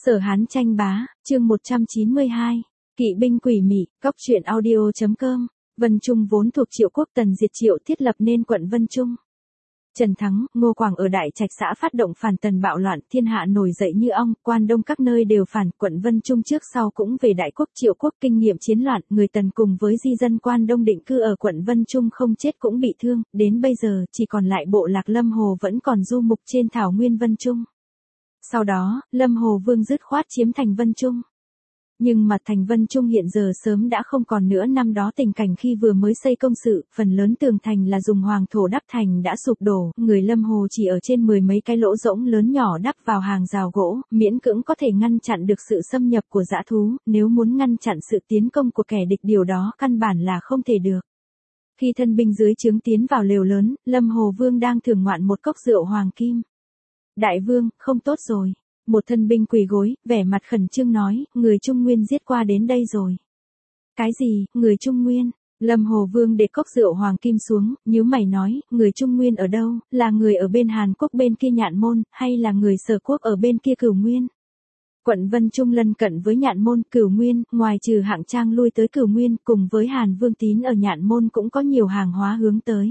Sở Hán tranh bá, chương 192, Kỵ binh quỷ mị, cóc truyện audio.com, Vân Trung vốn thuộc Triệu quốc Tần diệt Triệu thiết lập nên quận Vân Trung. Trần Thắng, Ngô Quảng ở Đại Trạch xã phát động phản Tần bạo loạn, thiên hạ nổi dậy như ong, quan đông các nơi đều phản, quận Vân Trung trước sau cũng về Đại quốc Triệu quốc kinh nghiệm chiến loạn, người Tần cùng với di dân quan đông định cư ở quận Vân Trung không chết cũng bị thương, đến bây giờ chỉ còn lại bộ lạc Lâm Hồ vẫn còn du mục trên thảo nguyên Vân Trung. Sau đó, Lâm Hồ Vương dứt khoát chiếm thành Vân Trung. Nhưng mà thành Vân Trung hiện giờ sớm đã không còn nữa năm đó tình cảnh khi vừa mới xây công sự, phần lớn tường thành là dùng hoàng thổ đắp thành đã sụp đổ, người Lâm Hồ chỉ ở trên 10 mấy cái lỗ rỗng lớn nhỏ đắp vào hàng rào gỗ, miễn cưỡng có thể ngăn chặn được sự xâm nhập của dã thú, nếu muốn ngăn chặn sự tiến công của kẻ địch điều đó căn bản là không thể được. Khi thân binh dưới trướng tiến vào lều lớn, Lâm Hồ Vương đang thưởng ngoạn một cốc rượu hoàng kim. Đại vương, không tốt rồi. Một thân binh quỳ gối, vẻ mặt khẩn trương nói, người Trung Nguyên giết qua đến đây rồi. Cái gì, người Trung Nguyên? Lâm Hồ Vương để cốc rượu hoàng kim xuống, nhíu mày nói, người Trung Nguyên ở đâu, là người ở bên Hàn Quốc bên kia Nhạn Môn, hay là người Sở Quốc ở bên kia Cửu Nguyên? Quận Vân Trung lân cận với Nhạn Môn, Cửu Nguyên, ngoài trừ Hạng Trang lui tới Cửu Nguyên, cùng với Hàn Vương Tín ở Nhạn Môn cũng có nhiều hàng hóa hướng tới.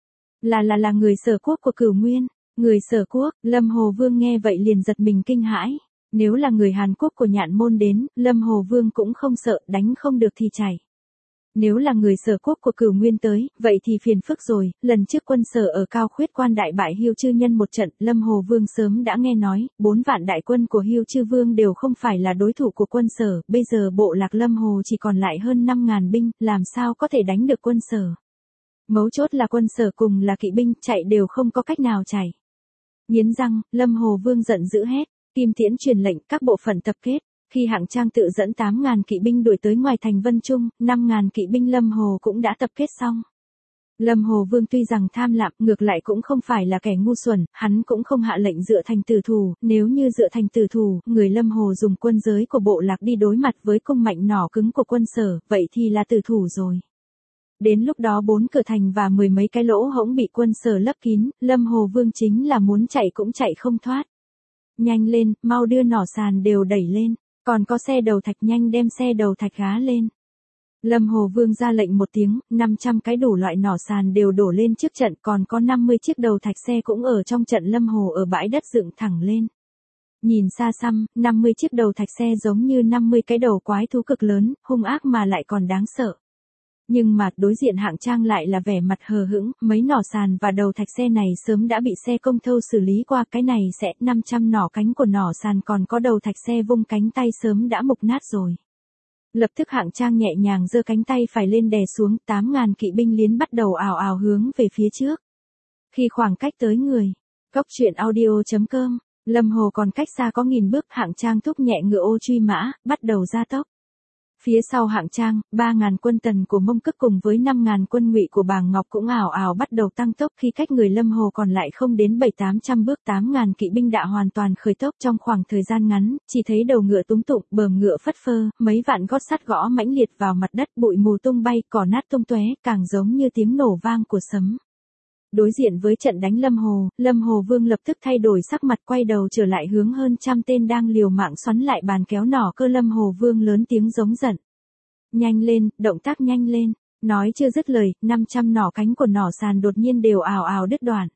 Là người Sở Quốc của Cửu Nguyên. Người Sở Quốc, Lâm Hồ Vương nghe vậy liền giật mình kinh hãi. Nếu là người Hàn Quốc của Nhạn Môn đến, Lâm Hồ Vương cũng không sợ, đánh không được thì chạy. Nếu là người Sở Quốc của Cửu Nguyên tới, vậy thì phiền phức rồi, lần trước quân Sở ở Cao Khuyết Quan đại bại Hiêu Chư Nhân một trận, Lâm Hồ Vương sớm đã nghe nói, 4 vạn đại quân của Hiêu Chư Vương đều không phải là đối thủ của quân Sở, bây giờ bộ lạc Lâm Hồ chỉ còn lại hơn 5.000 binh, làm sao có thể đánh được quân Sở. Mấu chốt là quân Sở cùng là kỵ binh, chạy đều không có cách nào chạy. Nghiến răng, Lâm Hồ Vương giận dữ hét, Kim Tiễn truyền lệnh các bộ phận tập kết, khi Hạng Trang tự dẫn 8.000 kỵ binh đuổi tới ngoài thành Vân Trung, 5.000 kỵ binh Lâm Hồ cũng đã tập kết xong. Lâm Hồ Vương tuy rằng tham lam, ngược lại cũng không phải là kẻ ngu xuẩn, hắn cũng không hạ lệnh dựa thành tử thủ, nếu như dựa thành tử thủ, người Lâm Hồ dùng quân giới của bộ lạc đi đối mặt với cung mạnh nỏ cứng của quân Sở, vậy thì là tử thủ rồi. Đến lúc đó 4 cửa thành và 10 mấy cái lỗ hổng bị quân Sở lấp kín, Lâm Hồ Vương chính là muốn chạy cũng chạy không thoát. Nhanh lên, mau đưa nỏ sàn đều đẩy lên, còn có xe đầu thạch nhanh đem xe đầu thạch gá lên. Lâm Hồ Vương ra lệnh một tiếng, 500 cái đủ loại nỏ sàn đều đổ lên trước trận, còn có 50 chiếc đầu thạch xe cũng ở trong trận Lâm Hồ ở bãi đất dựng thẳng lên. Nhìn xa xăm, 50 chiếc đầu thạch xe giống như 50 cái đầu quái thú cực lớn, hung ác mà lại còn đáng sợ. Nhưng mà đối diện Hạng Trang lại là vẻ mặt hờ hững, mấy nỏ sàn và đầu thạch xe này sớm đã bị xe công thâu xử lý qua, cái này sẽ 500 nỏ cánh của nỏ sàn còn có đầu thạch xe vung cánh tay sớm đã mục nát rồi. Lập tức Hạng Trang nhẹ nhàng giơ cánh tay phải lên đè xuống, 8.000 kỵ binh liến bắt đầu ào ào hướng về phía trước. Khi khoảng cách tới người, cóc truyện audio.com, Lâm Hồ còn cách xa có 1000 bước, Hạng Trang thúc nhẹ ngựa ô truy mã, bắt đầu gia tốc. Phía sau Hạng Trang, 3.000 quân Tần của Mông Cức cùng với 5.000 quân Ngụy của Bàng Ngọc cũng ào ào bắt đầu tăng tốc, khi cách người Lâm Hồ còn lại không đến 700-800 bước, 8.000 kỵ binh đã hoàn toàn khởi tốc trong khoảng thời gian ngắn, chỉ thấy đầu ngựa túng tụng, bờm ngựa phất phơ, mấy vạn gót sắt gõ mãnh liệt vào mặt đất, bụi mù tung bay, cỏ nát tung tóe, càng giống như tiếng nổ vang của sấm. Đối diện với trận đánh Lâm Hồ Vương lập tức thay đổi sắc mặt, quay đầu trở lại hướng hơn trăm tên đang liều mạng xoắn lại bàn kéo nỏ cơ. Lâm Hồ Vương lớn tiếng giống giận. Nhanh lên, động tác nhanh lên. Nói chưa dứt lời, 500 nỏ cánh của nỏ sàn đột nhiên đều ào ào đứt đoạn.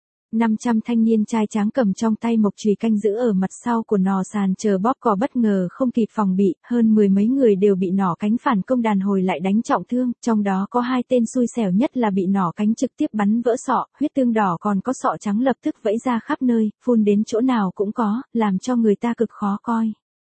500 thanh niên trai tráng cầm trong tay mộc chùy canh giữ ở mặt sau của nỏ sàn chờ bóp cò, bất ngờ không kịp phòng bị, hơn 10 mấy người đều bị nỏ cánh phản công đàn hồi lại đánh trọng thương, trong đó có 2 tên xui xẻo nhất là bị nỏ cánh trực tiếp bắn vỡ sọ, huyết tương đỏ còn có sọ trắng lập tức vẫy ra khắp nơi, phun đến chỗ nào cũng có, làm cho người ta cực khó coi.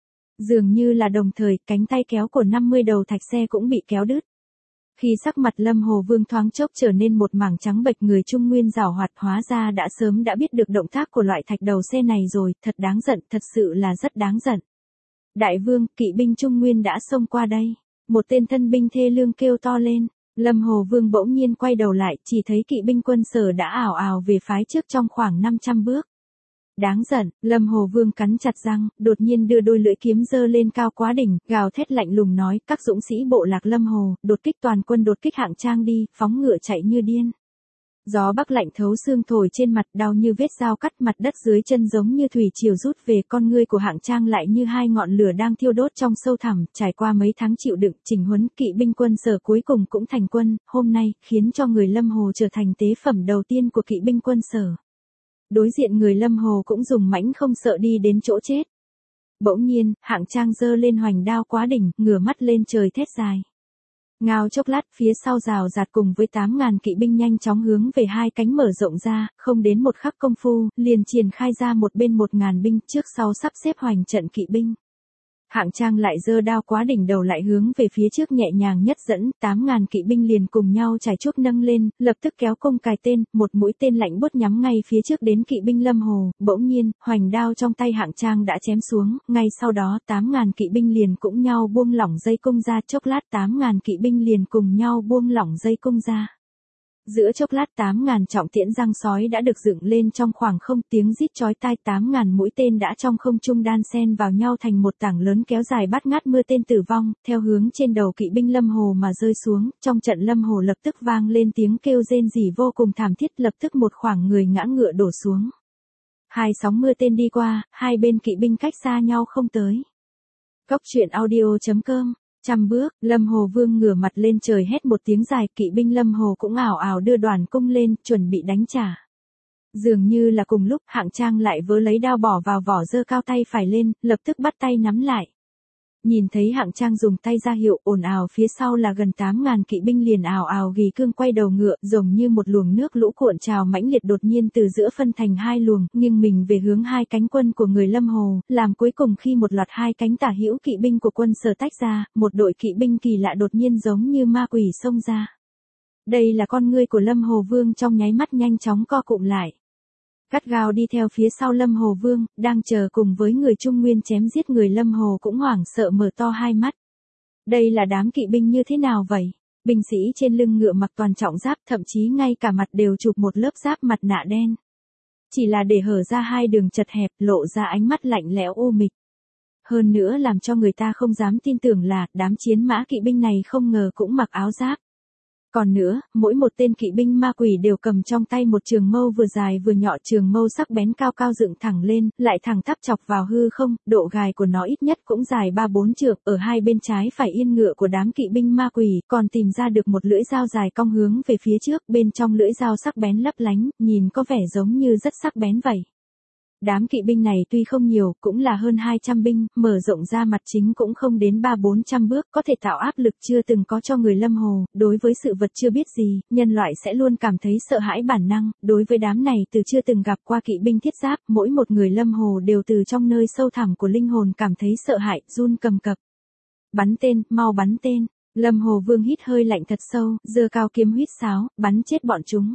Dường như là đồng thời, cánh tay kéo của 50 đầu thạch xe cũng bị kéo đứt. Khi sắc mặt Lâm Hồ Vương thoáng chốc trở nên một mảng trắng bệch, người Trung Nguyên giảo hoạt hóa ra đã sớm đã biết được động tác của loại thạch đầu xe này rồi, thật đáng giận, thật sự là rất đáng giận. Đại vương, kỵ binh Trung Nguyên đã xông qua đây. Một tên thân binh thê lương kêu to lên. Lâm Hồ Vương bỗng nhiên quay đầu lại, chỉ thấy kỵ binh quân Sở đã ảo ảo về phái trước trong khoảng 500 bước. Đáng giận, Lâm Hồ Vương cắn chặt răng, đột nhiên đưa đôi lưỡi kiếm giơ lên cao quá đỉnh, gào thét lạnh lùng nói, các dũng sĩ bộ lạc Lâm Hồ, đột kích toàn quân, đột kích Hạng Trang đi, phóng ngựa chạy như điên. Gió bắc lạnh thấu xương thổi trên mặt, đau như vết dao cắt, mặt đất dưới chân giống như thủy triều rút về, con ngươi của Hạng Trang lại như hai ngọn lửa đang thiêu đốt trong sâu thẳm. Trải qua mấy tháng chịu đựng, chỉnh huấn, kỵ binh quân Sở cuối cùng cũng thành quân, hôm nay khiến cho người Lâm Hồ trở thành tế phẩm đầu tiên của kỵ binh quân Sở. Đối diện người Lâm Hồ cũng dùng mãnh không sợ đi đến chỗ chết. Bỗng nhiên, Hạng Trang giơ lên hoành đao quá đỉnh, ngửa mắt lên trời thét dài. Ngao chốc lát, phía sau rào rạt cùng với 8.000 kỵ binh nhanh chóng hướng về hai cánh mở rộng ra, không đến một khắc công phu, liền triển khai ra một bên 1.000 binh, trước sau sắp xếp hoành trận kỵ binh. Hạng Trang lại giơ đao quá đỉnh đầu lại hướng về phía trước nhẹ nhàng nhất dẫn, 8.000 kỵ binh liền cùng nhau chải chuốt nâng lên, lập tức kéo cung cài tên, một mũi tên lạnh buốt nhắm ngay phía trước đến kỵ binh Lâm Hồ. Bỗng nhiên, hoành đao trong tay Hạng Trang đã chém xuống, ngay sau đó 8.000 kỵ binh liền cũng nhau buông lỏng dây cung ra, chốc lát 8.000 kỵ binh liền cùng nhau buông lỏng dây cung ra. Giữa chốc lát 8.000 trọng tiễn răng sói đã được dựng lên trong khoảng không, tiếng rít chói tai, 8.000 mũi tên đã trong không trung đan xen vào nhau thành một tảng lớn kéo dài bát ngát mưa tên tử vong, theo hướng trên đầu kỵ binh Lâm Hồ mà rơi xuống. Trong trận Lâm Hồ lập tức vang lên tiếng kêu rên rỉ vô cùng thảm thiết, lập tức một khoảng người ngã ngựa đổ xuống. Hai sóng mưa tên đi qua, hai bên kỵ binh cách xa nhau không tới. Cốc truyện audio.com. Trăm bước, Lâm Hồ Vương ngửa mặt lên trời hét một tiếng dài, kỵ binh Lâm Hồ cũng ào ào đưa đoàn cung lên, chuẩn bị đánh trả. Dường như là cùng lúc, Hạng Trang lại vớ lấy đao bỏ vào vỏ, giơ cao tay phải lên, lập tức bắt tay nắm lại. Nhìn thấy Hạng Trang dùng tay ra hiệu, ồn ào phía sau là gần 8.000 kỵ binh liền ào ào gỉ cương quay đầu ngựa, giống như một luồng nước lũ cuộn trào mãnh liệt đột nhiên từ giữa phân thành hai luồng, nghiêng mình về hướng hai cánh quân của người Lâm Hồ, làm cuối cùng khi một loạt hai cánh tả hữu kỵ binh của quân Sở tách ra, một đội kỵ binh kỳ lạ đột nhiên giống như ma quỷ xông ra. Đây là con ngươi của Lâm Hồ Vương trong nháy mắt nhanh chóng co cụm lại. Gắt gao đi theo phía sau Lâm Hồ Vương, đang chờ cùng với người Trung Nguyên chém giết, người Lâm Hồ cũng hoảng sợ mở to hai mắt. Đây là đám kỵ binh như thế nào vậy? Binh sĩ trên lưng ngựa mặc toàn trọng giáp, thậm chí ngay cả mặt đều chụp một lớp giáp mặt nạ đen. Chỉ là để hở ra hai đường chật hẹp, lộ ra ánh mắt lạnh lẽo u mịch. Hơn nữa làm cho người ta không dám tin tưởng là, đám chiến mã kỵ binh này không ngờ cũng mặc áo giáp. Còn nữa, mỗi một tên kỵ binh ma quỷ đều cầm trong tay một trường mâu vừa dài vừa nhọn, trường mâu sắc bén cao cao dựng thẳng lên, lại thẳng tắp chọc vào hư không, độ gài của nó ít nhất cũng dài 3-4 trượng, ở hai bên trái phải yên ngựa của đám kỵ binh ma quỷ, còn tìm ra được một lưỡi dao dài cong hướng về phía trước, bên trong lưỡi dao sắc bén lấp lánh, nhìn có vẻ giống như rất sắc bén vậy. Đám kỵ binh này tuy không nhiều, cũng là hơn 200 binh, mở rộng ra mặt chính cũng không đến 3-400 bước, có thể tạo áp lực chưa từng có cho người Lâm Hồ. Đối với sự vật chưa biết gì, nhân loại sẽ luôn cảm thấy sợ hãi bản năng, đối với đám này từ chưa từng gặp qua kỵ binh thiết giáp, mỗi một người Lâm Hồ đều từ trong nơi sâu thẳm của linh hồn cảm thấy sợ hãi, run cầm cập. Bắn tên, mau bắn tên. Lâm Hồ Vương hít hơi lạnh thật sâu, giơ cao kiếm huýt sáo, bắn chết bọn chúng.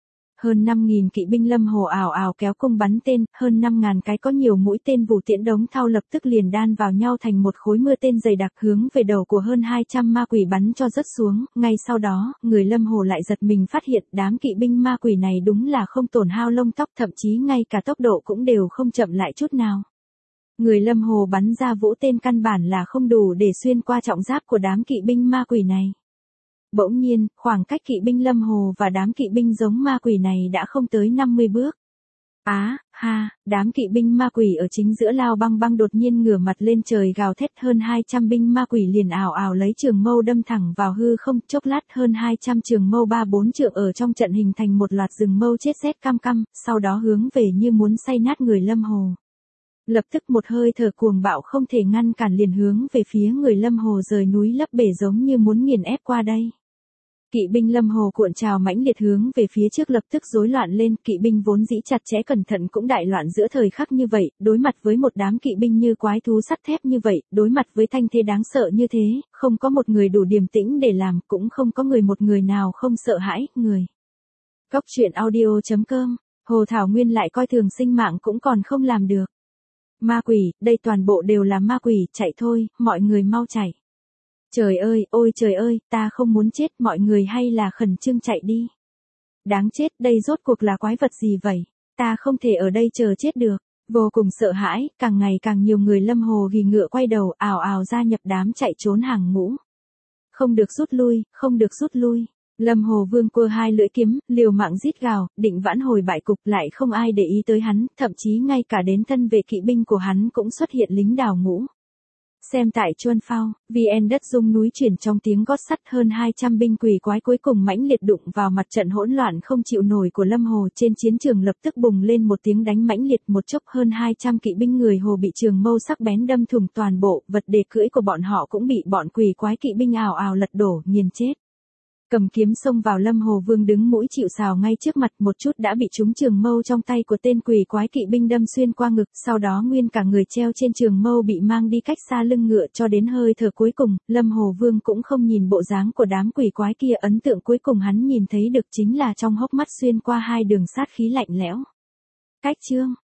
Hơn 5.000 kỵ binh Lâm Hồ ào ào kéo cung bắn tên, hơn 5.000 cái có nhiều mũi tên vũ tiễn đống thau lập tức liền đan vào nhau thành một khối mưa tên dày đặc hướng về đầu của hơn 200 ma quỷ bắn cho rớt xuống. Ngay sau đó, người Lâm Hồ lại giật mình phát hiện đám kỵ binh ma quỷ này đúng là không tổn hao lông tóc, thậm chí ngay cả tốc độ cũng đều không chậm lại chút nào. Người Lâm Hồ bắn ra vũ tên căn bản là không đủ để xuyên qua trọng giáp của đám kỵ binh ma quỷ này. Bỗng nhiên, khoảng cách kỵ binh Lâm Hồ và đám kỵ binh giống ma quỷ này đã không tới 50 bước. Đám kỵ binh ma quỷ ở chính giữa lao băng băng đột nhiên ngửa mặt lên trời gào thét, hơn 200 binh ma quỷ liền ào ào lấy trường mâu đâm thẳng vào hư không, chốc lát hơn 200 trường mâu 3-4 trượng ở trong trận hình thành một loạt rừng mâu chết rét cam căm, sau đó hướng về như muốn xay nát người Lâm Hồ. Lập tức một hơi thở cuồng bạo không thể ngăn cản liền hướng về phía người Lâm Hồ rời núi lấp bể giống như muốn nghiền ép qua đây. Kỵ binh Lâm Hồ cuộn trào mãnh liệt hướng về phía trước lập tức rối loạn lên, kỵ binh vốn dĩ chặt chẽ cẩn thận cũng đại loạn giữa thời khắc như vậy, đối mặt với một đám kỵ binh như quái thú sắt thép như vậy, đối mặt với thanh thế đáng sợ như thế, không có một người đủ điềm tĩnh để làm, cũng không có một người nào không sợ hãi, người. Cốc truyện audio.com, Hồ Thảo Nguyên lại coi thường sinh mạng cũng còn không làm được. Ma quỷ, đây toàn bộ đều là ma quỷ, chạy thôi, mọi người mau chạy. Trời ơi, ôi trời ơi, ta không muốn chết, mọi người hay là khẩn trương chạy đi. Đáng chết, đây rốt cuộc là quái vật gì vậy? Ta không thể ở đây chờ chết được. Vô cùng sợ hãi, càng ngày càng nhiều người Lâm Hồ ghi ngựa quay đầu, ào ào gia nhập đám chạy trốn hàng ngũ. Không được rút lui, không được rút lui. Lâm Hồ Vương quơ hai lưỡi kiếm, liều mạng rít gào, định vãn hồi bại cục, lại không ai để ý tới hắn, thậm chí ngay cả đến thân vệ kỵ binh của hắn cũng xuất hiện lính đào ngũ. Xem tại Chuân Phao, VN đất rung núi chuyển trong tiếng gót sắt, hơn 200 binh quỷ quái cuối cùng mãnh liệt đụng vào mặt trận hỗn loạn không chịu nổi của Lâm Hồ, trên chiến trường lập tức bùng lên một tiếng đánh mãnh liệt, một chốc hơn 200 kỵ binh người Hồ bị trường mâu sắc bén đâm thủng toàn bộ, vật đề cưỡi của bọn họ cũng bị bọn quỷ quái kỵ binh ào ào lật đổ, nghiền chết. Cầm kiếm xông vào Lâm Hồ Vương đứng mũi chịu sào ngay trước mặt, một chút đã bị trúng trường mâu trong tay của tên quỷ quái kỵ binh đâm xuyên qua ngực, sau đó nguyên cả người treo trên trường mâu bị mang đi cách xa lưng ngựa cho đến hơi thở cuối cùng. Lâm Hồ Vương cũng không nhìn bộ dáng của đám quỷ quái kia, ấn tượng cuối cùng hắn nhìn thấy được chính là trong hốc mắt xuyên qua hai đường sát khí lạnh lẽo. Cách chương